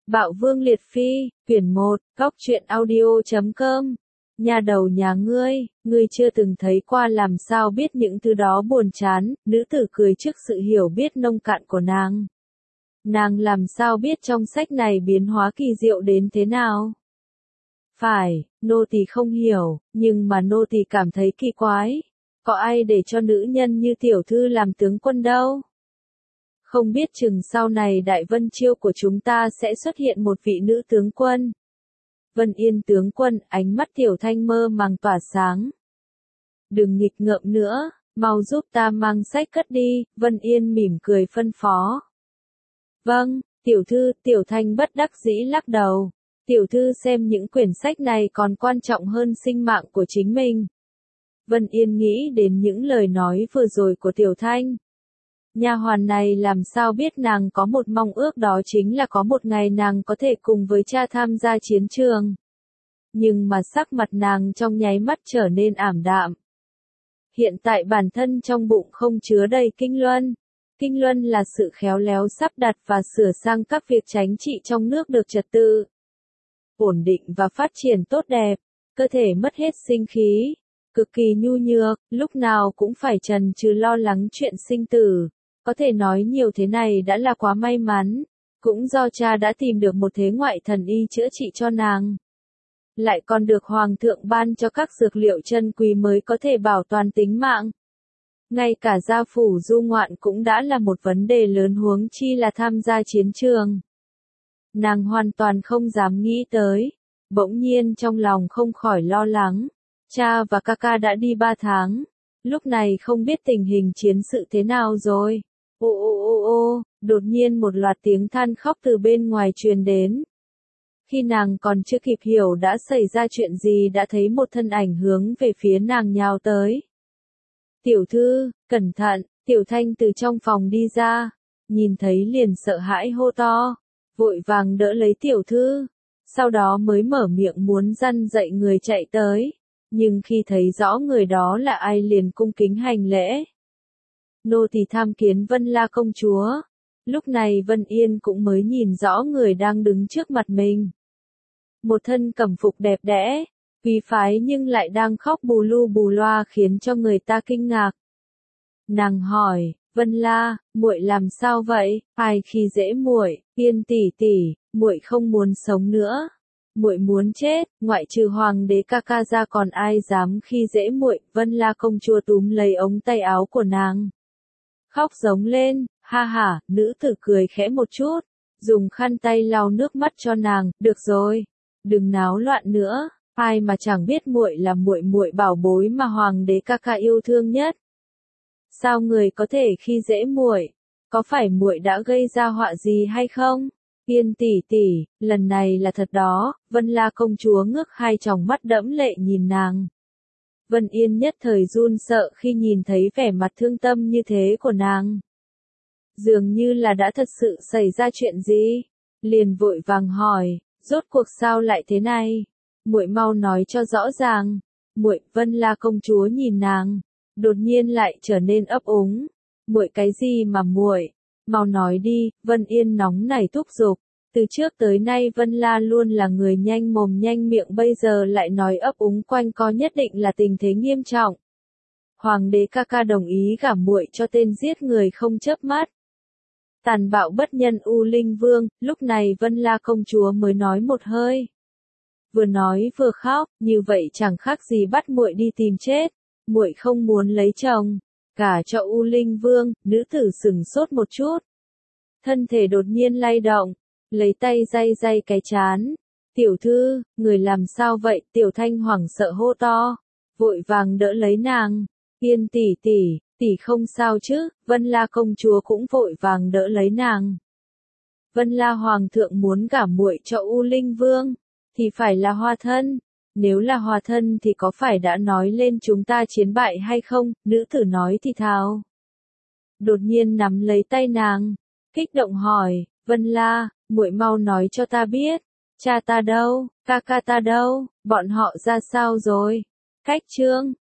Bạo Vương Liệt Phi, quyển 1, goctruyện audio.com. Nhà đầu nhà ngươi chưa từng thấy qua làm sao biết những thứ đó buồn chán, nữ tử cười trước sự hiểu biết nông cạn của nàng. Nàng làm sao biết trong sách này biến hóa kỳ diệu đến thế nào? Phải, nô tỳ không hiểu, nhưng mà nô tỳ cảm thấy kỳ quái. Có ai để cho nữ nhân như tiểu thư làm tướng quân đâu? Không biết chừng sau này Đại Vân Chiêu của chúng ta sẽ xuất hiện một vị nữ tướng quân. Vân Yên tướng quân, ánh mắt Tiểu Thanh mơ màng tỏa sáng. Đừng nghịch ngợm nữa, mau giúp ta mang sách cất đi, Vân Yên mỉm cười phân phó. Vâng, tiểu thư, Tiểu Thanh bất đắc dĩ lắc đầu. Tiểu thư xem những quyển sách này còn quan trọng hơn sinh mạng của chính mình. Vân Yên nghĩ đến những lời nói vừa rồi của Tiểu Thanh. Nha hoàn này làm sao biết nàng có một mong ước, đó chính là có một ngày nàng có thể cùng với cha tham gia chiến trường. Nhưng mà sắc mặt nàng trong nháy mắt trở nên ảm đạm. Hiện tại bản thân trong bụng không chứa đầy kinh luân. Kinh luân là sự khéo léo sắp đặt và sửa sang các việc chính trị trong nước được trật tự, ổn định và phát triển tốt đẹp. Cơ thể mất hết sinh khí, cực kỳ nhu nhược, lúc nào cũng phải chần chừ lo lắng chuyện sinh tử. Có thể nói nhiều thế này đã là quá may mắn, cũng do cha đã tìm được một thế ngoại thần y chữa trị cho nàng. Lại còn được hoàng thượng ban cho các dược liệu chân quý mới có thể bảo toàn tính mạng. Ngay cả gia phủ du ngoạn cũng đã là một vấn đề lớn, huống chi là tham gia chiến trường. Nàng hoàn toàn không dám nghĩ tới, bỗng nhiên trong lòng không khỏi lo lắng. Cha và ca ca đã đi 3 tháng, lúc này không biết tình hình chiến sự thế nào rồi. Ô, đột nhiên một loạt tiếng than khóc từ bên ngoài truyền đến. Khi nàng còn chưa kịp hiểu đã xảy ra chuyện gì đã thấy một thân ảnh hướng về phía nàng nhào tới. Tiểu thư, cẩn thận, Tiểu Thanh từ trong phòng đi ra, nhìn thấy liền sợ hãi hô to, vội vàng đỡ lấy tiểu thư, sau đó mới mở miệng muốn răn dạy người chạy tới, nhưng khi thấy rõ người đó là ai liền cung kính hành lễ. Nô tỳ tham kiến Vân La công chúa. Lúc này Vân Yên cũng mới nhìn rõ người đang đứng trước mặt mình. Một thân cẩm phục đẹp đẽ, quý phái nhưng lại đang khóc bù lu bù loa khiến cho người ta kinh ngạc. Nàng hỏi, Vân La, muội làm sao vậy? Ai khi dễ muội? Yên tỷ tỷ, muội không muốn sống nữa. Muội muốn chết, ngoại trừ hoàng đế ca ca ra còn ai dám khi dễ muội? Vân La công chúa túm lấy ống tay áo của nàng, khóc giống lên, ha ha. Nữ tử cười khẽ một chút, dùng khăn tay lau nước mắt cho nàng. Được rồi, đừng náo loạn nữa, ai mà chẳng biết muội là muội muội bảo bối mà hoàng đế ca ca yêu thương nhất. Sao người có thể khi dễ muội? Có phải muội đã gây ra họa gì hay không? Yên tỷ tỷ, lần này là thật đó. Vân La công chúa ngước hai tròng mắt đẫm lệ nhìn nàng. Vân Yên nhất thời run sợ khi nhìn thấy vẻ mặt thương tâm như thế của nàng. Dường như là đã thật sự xảy ra chuyện gì, liền vội vàng hỏi, rốt cuộc sao lại thế này? Muội mau nói cho rõ ràng. Muội, Vân La công chúa nhìn nàng, đột nhiên lại trở nên ấp úng. Muội cái gì mà muội? Mau nói đi. Vân Yên nóng nảy thúc giục. Từ trước tới nay Vân La luôn là người nhanh mồm nhanh miệng, bây giờ lại nói ấp úng quanh co, nhất định là tình thế nghiêm trọng. Hoàng đế ca ca đồng ý gả muội cho tên giết người không chớp mắt, tàn bạo bất nhân U Linh Vương. Lúc này Vân La công chúa mới nói một hơi, vừa nói vừa khóc, như vậy chẳng khác gì bắt muội đi tìm chết. Muội không muốn lấy chồng, gả cho U Linh Vương. Nữ tử sững sốt một chút, thân thể đột nhiên lay động, lấy tay day day cái trán. Tiểu thư, người làm sao vậy? Tiểu Thanh hoảng sợ hô to, vội vàng đỡ lấy nàng. Yên tỷ tỷ, tỷ không sao chứ? Vân La công chúa cũng vội vàng đỡ lấy nàng. Vân La hoàng thượng muốn gả muội cho U Linh Vương, thì phải là hòa thân. Nếu là hòa thân thì có phải đã nói lên chúng ta chiến bại hay không? Nữ tử nói thì thào, đột nhiên nắm lấy tay nàng, kích động hỏi, Vân La, muội mau nói cho ta biết, cha ta đâu, ca ca ta đâu, bọn họ ra sao rồi? Cách Trương,